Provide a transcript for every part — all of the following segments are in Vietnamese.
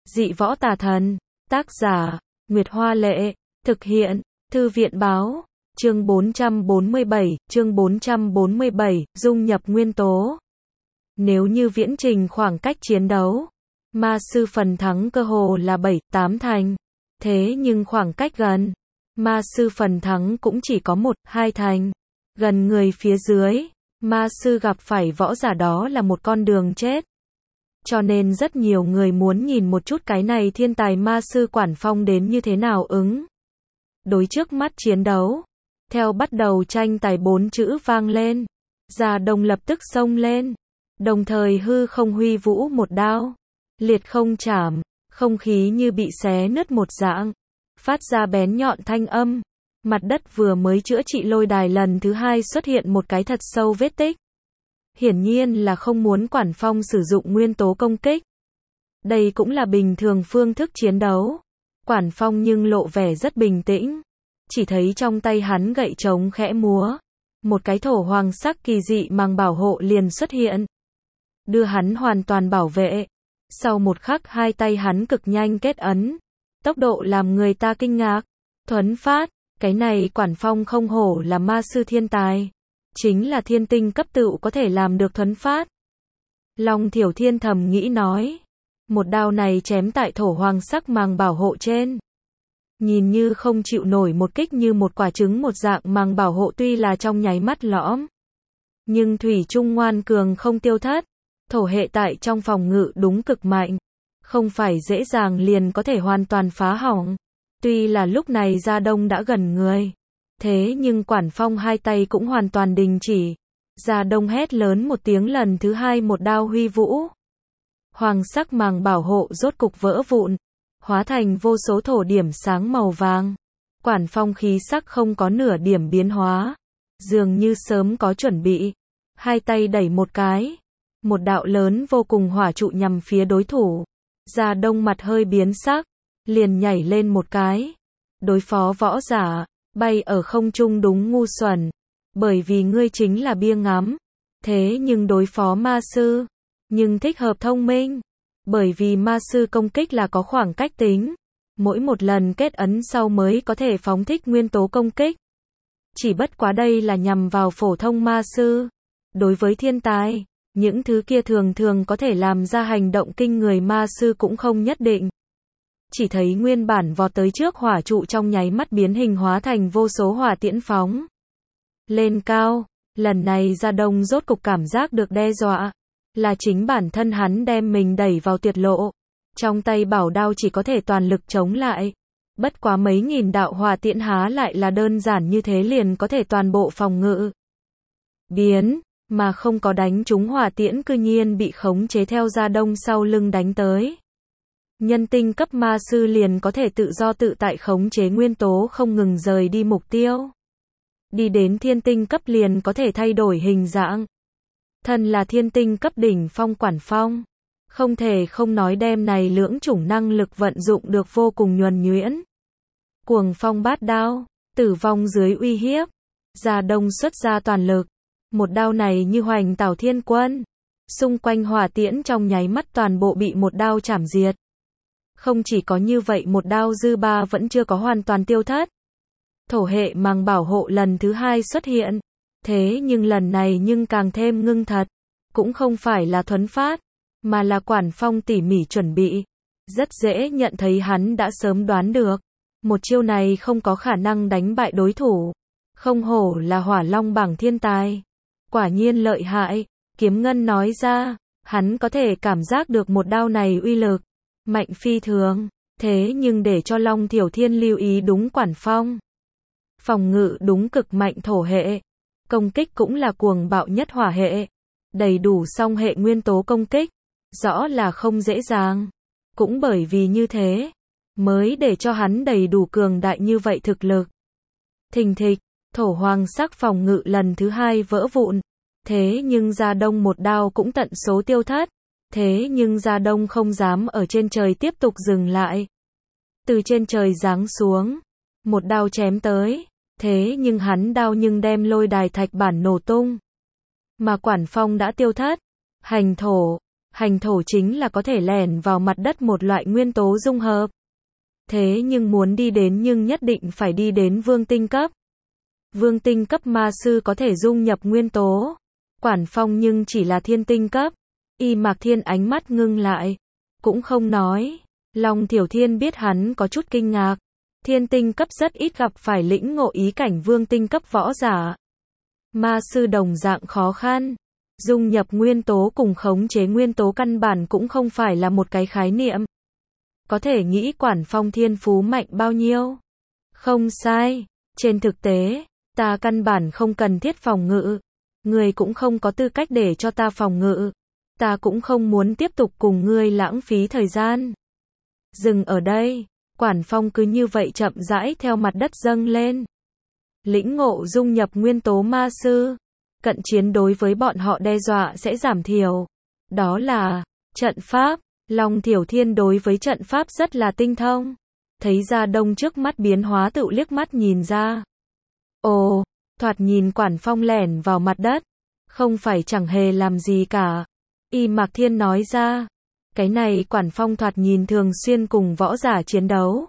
Dị võ tà thần. Tác giả, Nguyệt Hoa Lệ. Thực hiện, Thư viện Báo. Chương 447, dung nhập nguyên tố. Nếu như viễn trình khoảng cách chiến đấu, ma sư phần thắng cơ hồ là 7-8 thành. Thế nhưng khoảng cách gần, ma sư phần thắng cũng chỉ có 1-2 thành. Gần người phía dưới, ma sư gặp phải võ giả đó là một con đường chết. Cho nên rất nhiều người muốn nhìn một chút cái này thiên tài ma sư Quản Phong đến như thế nào ứng đối trước mắt chiến đấu. Theo bắt đầu tranh tài 4 chữ vang lên, Gia Đông lập tức xông lên, đồng thời hư không huy vũ một đao, liệt không chảm, không khí như bị xé nứt một dạng, phát ra bén nhọn thanh âm. Mặt đất vừa mới chữa trị lôi đài lần thứ 2 xuất hiện một cái thật sâu vết tích. Hiển nhiên là không muốn Quản Phong sử dụng nguyên tố công kích. Đây cũng là bình thường phương thức chiến đấu. Quản Phong nhưng lộ vẻ rất bình tĩnh. Chỉ thấy trong tay hắn gậy trống khẽ múa. Một cái thổ hoàng sắc kỳ dị màng bảo hộ liền xuất hiện. Đưa hắn hoàn toàn bảo vệ. Sau một khắc hai tay hắn cực nhanh kết ấn. Tốc độ làm người ta kinh ngạc. Thuấn phát, cái này Quản Phong không hổ là ma sư thiên tài. Chính là thiên tinh cấp tựu có thể làm được thuấn phát. Long Thiểu Thiên thầm nghĩ nói. Một đao này chém tại thổ hoàng sắc màng bảo hộ trên. Nhìn như không chịu nổi một kích như một quả trứng một dạng màng bảo hộ tuy là trong nháy mắt lõm. Nhưng thủy chung ngoan cường không tiêu thất. Thổ hệ tại trong phòng ngự đúng cực mạnh. Không phải dễ dàng liền có thể hoàn toàn phá hỏng. Tuy là lúc này Gia Đông đã gần người. Thế nhưng Quản Phong hai tay cũng hoàn toàn đình chỉ. Gia Đông hét lớn một tiếng lần thứ 2 một đao huy vũ. Hoàng sắc màng bảo hộ rốt cục vỡ vụn. Hóa thành vô số thổ điểm sáng màu vàng. Quản Phong khí sắc không có nửa điểm biến hóa. Dường như sớm có chuẩn bị. Hai tay đẩy một cái. Một đạo lớn vô cùng hỏa trụ nhằm phía đối thủ. Gia Đông mặt hơi biến sắc. Liền nhảy lên một cái. Đối phó võ giả. Bay ở không trung đúng ngu xuẩn. Bởi vì ngươi chính là bia ngắm. Thế nhưng đối phó ma sư. Nhưng thích hợp thông minh. Bởi vì ma sư công kích là có khoảng cách tính. Mỗi một lần kết ấn sau mới có thể phóng thích nguyên tố công kích. Chỉ bất quá đây là nhằm vào phổ thông ma sư. Đối với thiên tài, những thứ kia thường thường có thể làm ra hành động kinh người ma sư cũng không nhất định. Chỉ thấy nguyên bản vọt tới trước hỏa trụ trong nháy mắt biến hình hóa thành vô số hỏa tiễn phóng lên cao. Lần này Gia Đông rốt cục cảm giác được đe dọa. Là chính bản thân hắn đem mình đẩy vào tuyệt lộ. Trong tay bảo đao chỉ có thể toàn lực chống lại. Bất quá mấy nghìn đạo hỏa tiễn há lại là đơn giản như thế liền có thể toàn bộ phòng ngự. Biến, mà không có đánh trúng hỏa tiễn cư nhiên bị khống chế theo Gia Đông sau lưng đánh tới. Nhân tinh cấp ma sư liền có thể tự do tự tại khống chế nguyên tố không ngừng rời đi mục tiêu. Đi đến thiên tinh cấp liền có thể thay đổi hình dạng. Thân là thiên tinh cấp đỉnh phong Quản Phong. Không thể không nói đem này lưỡng chủng năng lực vận dụng được vô cùng nhuần nhuyễn. Cuồng phong bát đao, tử vong dưới uy hiếp. Gia Đông xuất ra toàn lực. Một đao này như hoành tảo thiên quân. Xung quanh hỏa tiễn trong nháy mắt toàn bộ bị một đao chảm diệt. Không chỉ có như vậy một đao dư ba vẫn chưa có hoàn toàn tiêu thất. Thổ hệ màng bảo hộ lần thứ 2 xuất hiện. Thế nhưng lần này nhưng càng thêm ngưng thật. Cũng không phải là thuấn phát, mà là Quản Phong tỉ mỉ chuẩn bị. Rất dễ nhận thấy hắn đã sớm đoán được. Một chiêu này không có khả năng đánh bại đối thủ. Không hổ là Hỏa Long bảng thiên tài. Quả nhiên lợi hại, Kiếm Ngân nói ra. Hắn có thể cảm giác được một đao này uy lực. Mạnh phi thường. Thế nhưng để cho Long Thiểu Thiên lưu ý đúng Quản Phong. Phòng ngự đúng cực mạnh thổ hệ. Công kích cũng là cuồng bạo nhất hỏa hệ. Đầy đủ song hệ nguyên tố công kích. Rõ là không dễ dàng. Cũng bởi vì như thế, mới để cho hắn đầy đủ cường đại như vậy thực lực. Thình thịch, thổ hoàng sắc phòng ngự lần thứ 2 vỡ vụn. Thế nhưng Gia Đông một đao cũng tận số tiêu thất. Thế nhưng Gia Đông không dám ở trên trời tiếp tục dừng lại. Từ trên trời giáng xuống. Một đao chém tới. Thế nhưng hắn đao nhưng đem lôi đài thạch bản nổ tung. Mà Quản Phong đã tiêu thất. Hành thổ. Hành thổ chính là có thể lẻn vào mặt đất một loại nguyên tố dung hợp. Thế nhưng muốn đi đến nhưng nhất định phải đi đến vương tinh cấp. Vương tinh cấp ma sư có thể dung nhập nguyên tố. Quản Phong nhưng chỉ là thiên tinh cấp. Y Mạc Thiên ánh mắt ngưng lại. Cũng không nói. Long Thiểu Thiên biết hắn có chút kinh ngạc. Thiên tinh cấp rất ít gặp phải lĩnh ngộ ý cảnh vương tinh cấp võ giả. Ma sư đồng dạng khó khăn. Dung nhập nguyên tố cùng khống chế nguyên tố căn bản cũng không phải là một cái khái niệm. Có thể nghĩ Quản Phong thiên phú mạnh bao nhiêu? Không sai. Trên thực tế, ta căn bản không cần thiết phòng ngự. Ngươi cũng không có tư cách để cho ta phòng ngự. Ta cũng không muốn tiếp tục cùng ngươi lãng phí thời gian. Dừng ở đây, Quản Phong cứ như vậy chậm rãi theo mặt đất dâng lên. Lĩnh ngộ dung nhập nguyên tố ma sư. Cận chiến đối với bọn họ đe dọa sẽ giảm thiểu. Đó là trận pháp. Long Thiểu Thiên đối với trận pháp rất là tinh thông. Thấy Gia Đông trước mắt biến hóa tự liếc mắt nhìn ra. Ồ, thoạt nhìn Quản Phong lẻn vào mặt đất. Không phải chẳng hề làm gì cả. Y Mạc Thiên nói ra. Cái này Quản Phong thoạt nhìn thường xuyên cùng võ giả chiến đấu.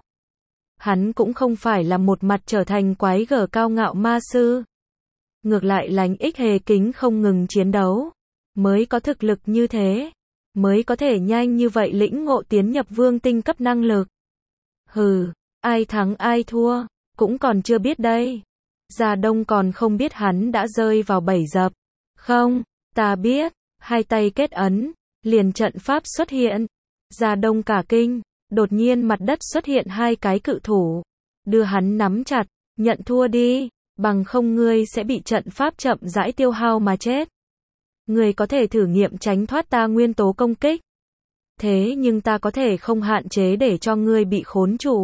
Hắn cũng không phải là một mặt trở thành quái gở cao ngạo ma sư. Ngược lại lánh ích hề kính không ngừng chiến đấu. Mới có thực lực như thế. Mới có thể nhanh như vậy lĩnh ngộ tiến nhập vương tinh cấp năng lực. Hừ, ai thắng ai thua, cũng còn chưa biết đây. Gia Đông còn không biết hắn đã rơi vào bẫy dập. Không, ta biết, hai tay kết ấn, liền trận pháp xuất hiện. Gia Đông cả kinh, đột nhiên mặt đất xuất hiện hai cái cự thủ. Đưa hắn nắm chặt, nhận thua đi, bằng không ngươi sẽ bị trận pháp chậm rãi tiêu hao mà chết. Ngươi có thể thử nghiệm tránh thoát ta nguyên tố công kích. Thế nhưng ta có thể không hạn chế để cho ngươi bị khốn trụ.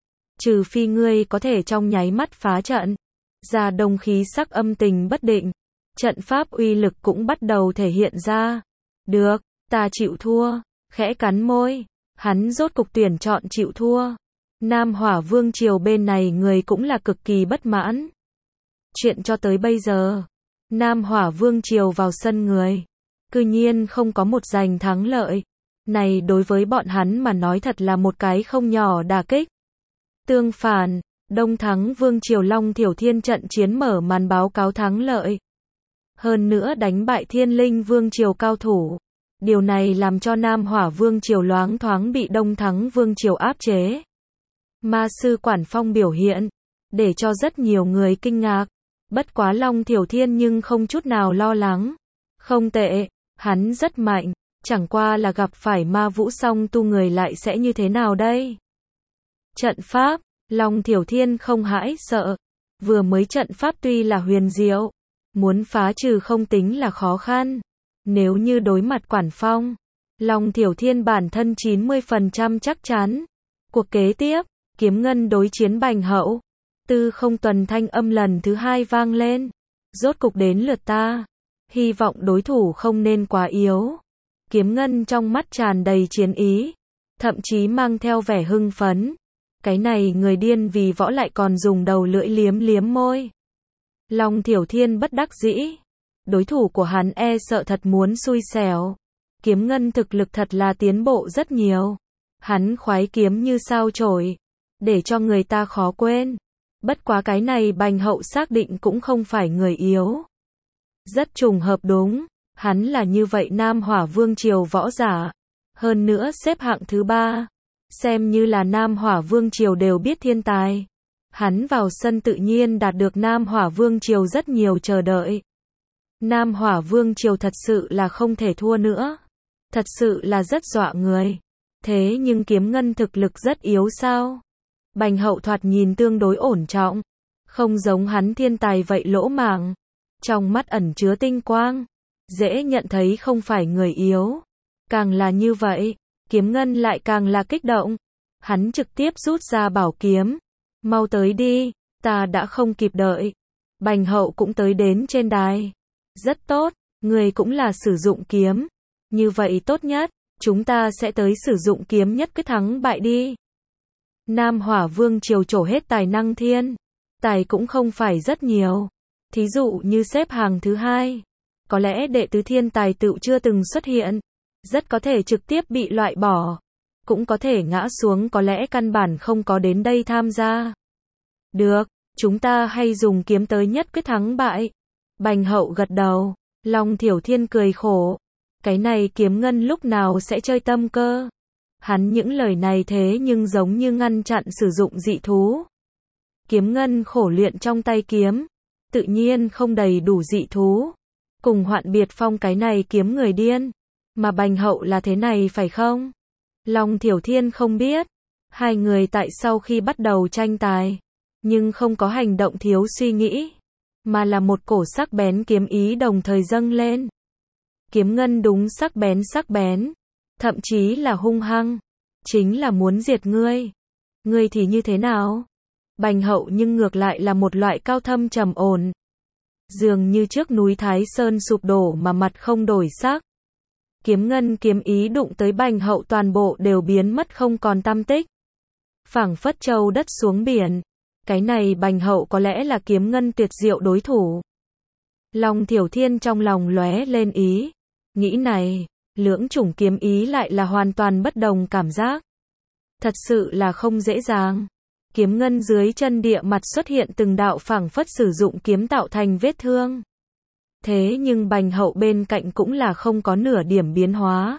Trừ phi ngươi có thể trong nháy mắt phá trận. Gia Đông khí sắc âm tình bất định. Trận pháp uy lực cũng bắt đầu thể hiện ra. Được, ta chịu thua. Khẽ cắn môi. Hắn rốt cục tuyển chọn chịu thua. Nam Hỏa Vương Triều bên này người cũng là cực kỳ bất mãn. Chuyện cho tới bây giờ. Nam Hỏa Vương Triều vào sân người. Cư nhiên không có một giành thắng lợi. Này đối với bọn hắn mà nói thật là một cái không nhỏ đả kích. Tương phản, Đông Thắng Vương Triều Long Thiểu Thiên trận chiến mở màn báo cáo thắng lợi. Hơn nữa đánh bại Thiên Linh Vương Triều cao thủ. Điều này làm cho Nam Hỏa Vương Triều loáng thoáng bị Đông Thắng Vương Triều áp chế. Ma sư Quản Phong biểu hiện, để cho rất nhiều người kinh ngạc. Bất quá Long Thiểu Thiên nhưng không chút nào lo lắng. Không tệ, hắn rất mạnh, chẳng qua là gặp phải ma vũ song tu người lại sẽ như thế nào đây? Trận pháp, Long Thiểu Thiên không hãi sợ. Vừa mới trận pháp tuy là huyền diệu, muốn phá trừ không tính là khó khăn. Nếu như đối mặt Quản Phong, Long Thiểu Thiên bản thân 90% chắc chắn. Cuộc kế tiếp, kiếm ngân đối chiến Bành Hậu. Tư Không Tuần thanh âm lần thứ hai vang lên. Rốt cục đến lượt ta. Hy vọng đối thủ không nên quá yếu. Kiếm ngân trong mắt tràn đầy chiến ý. Thậm chí mang theo vẻ hưng phấn. Cái này người điên vì võ lại còn dùng đầu lưỡi liếm liếm môi. Long Thiểu Thiên bất đắc dĩ. Đối thủ của hắn e sợ thật muốn xui xẻo. Kiếm ngân thực lực thật là tiến bộ rất nhiều. Hắn khoái kiếm như sao chổi. Để cho người ta khó quên. Bất quá cái này Bành Hậu xác định cũng không phải người yếu. Rất trùng hợp đúng. Hắn là như vậy Nam Hỏa Vương Triều võ giả. Hơn nữa xếp hạng thứ 3. Xem như là Nam Hỏa Vương Triều đều biết thiên tài. Hắn vào sân tự nhiên đạt được Nam Hỏa Vương Triều rất nhiều chờ đợi. Nam Hỏa Vương Triều thật sự là không thể thua nữa. Thật sự là rất dọa người. Thế nhưng kiếm ngân thực lực rất yếu sao? Bành Hậu thoạt nhìn tương đối ổn trọng. Không giống hắn thiên tài vậy lỗ mãng. Trong mắt ẩn chứa tinh quang. Dễ nhận thấy không phải người yếu. Càng là như vậy, kiếm ngân lại càng là kích động. Hắn trực tiếp rút ra bảo kiếm. Mau tới đi, ta đã không kịp đợi. Bành Hậu cũng tới đến trên đài. Rất tốt, người cũng là sử dụng kiếm. Như vậy tốt nhất, chúng ta sẽ tới sử dụng kiếm nhất quyết thắng bại đi. Nam Hỏa Vương Triều trổ hết tài năng thiên. Tài cũng không phải rất nhiều. Thí dụ như xếp hàng thứ 2. Có lẽ đệ tứ thiên tài tựu chưa từng xuất hiện. rất có thể trực tiếp bị loại bỏ, cũng có thể ngã xuống, có lẽ căn bản không có đến đây tham gia. Được, chúng ta hay dùng kiếm tới nhất quyết thắng bại. Bành Hậu gật đầu, Long Thiểu Thiên cười khổ. Cái này Kiếm Ngân lúc nào sẽ chơi tâm cơ? Hắn những lời này thế nhưng giống như ngăn chặn sử dụng dị thú. Kiếm Ngân khổ luyện trong tay kiếm, tự nhiên không đầy đủ dị thú. Cùng Hoạn Biệt Phong cái này kiếm người điên. Mà Bành Hậu là thế này phải không? Long Thiểu Thiên không biết. Hai người tại sau khi bắt đầu tranh tài, nhưng không có hành động thiếu suy nghĩ, mà là một cổ sắc bén kiếm ý đồng thời dâng lên. Kiếm Ngân đúng sắc bén, thậm chí là hung hăng, chính là muốn diệt ngươi. Ngươi thì như thế nào? Bành Hậu nhưng ngược lại là một loại cao thâm trầm ổn, dường như trước núi Thái Sơn sụp đổ mà mặt không đổi sắc. Kiếm Ngân kiếm ý đụng tới Bành Hậu toàn bộ đều biến mất không còn tăm tích, phảng phất châu đất xuống biển. Cái này Bành Hậu có lẽ là Kiếm Ngân tuyệt diệu đối thủ. Long Thiểu Thiên trong lòng lóe lên ý nghĩ này, lưỡng chủng kiếm ý lại là hoàn toàn bất đồng cảm giác. Thật sự là không dễ dàng. Kiếm Ngân dưới chân địa mặt xuất hiện từng đạo phảng phất sử dụng kiếm tạo thành vết thương. Thế nhưng Bành Hậu bên cạnh cũng là không có nửa điểm biến hóa.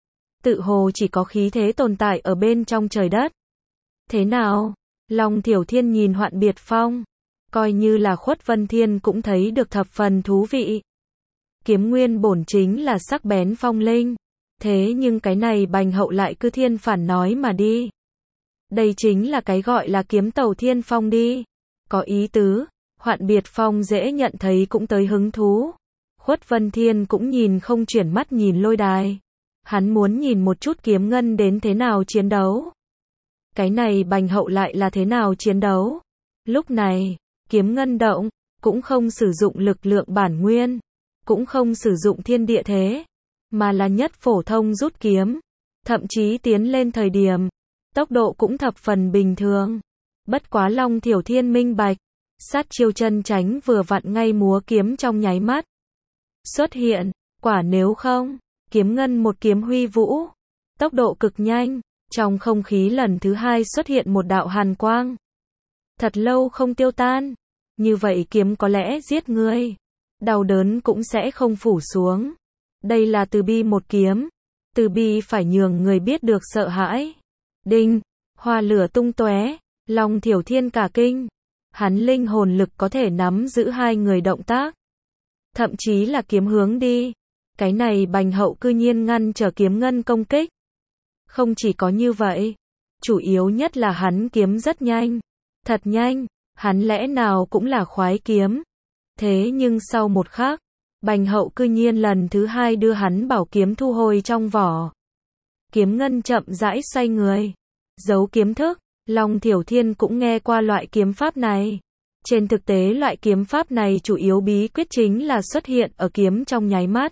Tự hồ chỉ có khí thế tồn tại ở bên trong trời đất. Thế nào? Long Thiểu Thiên nhìn Hoạn Biệt Phong, coi như là Khuất Vân Thiên cũng thấy được thập phần thú vị. Kiếm nguyên bổn chính là sắc bén phong linh, thế nhưng cái này Bành Hậu lại cứ thiên phản nói mà đi. Đây chính là cái gọi là kiếm tàu thiên phong đi. Có ý tứ. Hoạn Biệt Phong dễ nhận thấy cũng tới hứng thú. Khuất Vân Thiên cũng nhìn không chuyển mắt nhìn lôi đài. Hắn muốn nhìn một chút Kiếm Ngân đến thế nào chiến đấu. Cái này Bành Hậu lại là thế nào chiến đấu. Lúc này, Kiếm Ngân động, cũng không sử dụng lực lượng bản nguyên, cũng không sử dụng thiên địa thế, mà là nhất phổ thông rút kiếm. Thậm chí tiến lên thời điểm, tốc độ cũng thập phần bình thường. Bất quá Long Thiểu Thiên minh bạch, sát chiêu chân tránh vừa vặn ngay múa kiếm trong nháy mắt xuất hiện, quả nếu không, Kiếm Ngân một kiếm huy vũ, tốc độ cực nhanh, trong không khí lần thứ hai xuất hiện một đạo hàn quang. Thật lâu không tiêu tan, như vậy kiếm có lẽ giết ngươi, đau đớn cũng sẽ không phủ xuống. Đây là từ bi một kiếm, từ bi phải nhường người biết được sợ hãi. Đinh, hoa lửa tung tóe, Long Thiểu Thiên cả kinh. Hắn linh hồn lực có thể nắm giữ hai người động tác, thậm chí là kiếm hướng đi. Cái này Bành Hậu cư nhiên ngăn trở Kiếm Ngân công kích. Không chỉ có như vậy, chủ yếu nhất là hắn kiếm rất nhanh, thật nhanh, hắn lẽ nào cũng là khoái kiếm. Thế nhưng sau một khắc, Bành Hậu cư nhiên lần thứ hai đưa hắn bảo kiếm thu hồi trong vỏ. Kiếm Ngân chậm rãi xoay người, giấu kiếm thức. Long Thiểu Thiên cũng nghe qua loại kiếm pháp này. Trên thực tế loại kiếm pháp này chủ yếu bí quyết chính là xuất hiện ở kiếm trong nháy mắt.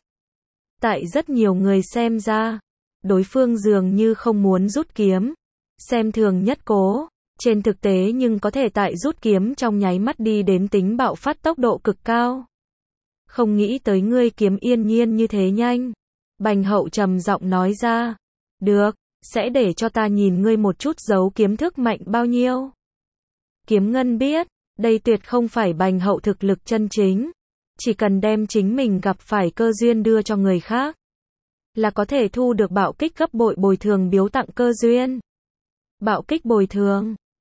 Tại rất nhiều người xem ra, đối phương dường như không muốn rút kiếm, xem thường nhất cố. Trên thực tế nhưng có thể tại rút kiếm trong nháy mắt đi đến tính bạo phát tốc độ cực cao. Không nghĩ tới ngươi kiếm yên nhiên như thế nhanh. Bành Hậu trầm giọng nói ra. Được, sẽ để cho ta nhìn ngươi một chút giấu kiếm thức mạnh bao nhiêu. Kiếm Ngân biết, đây tuyệt không phải Bành Hậu thực lực chân chính. Chỉ cần đem chính mình gặp phải cơ duyên đưa cho người khác, là có thể thu được bạo kích gấp bội bồi thường biếu tặng cơ duyên. Bạo kích bồi thường,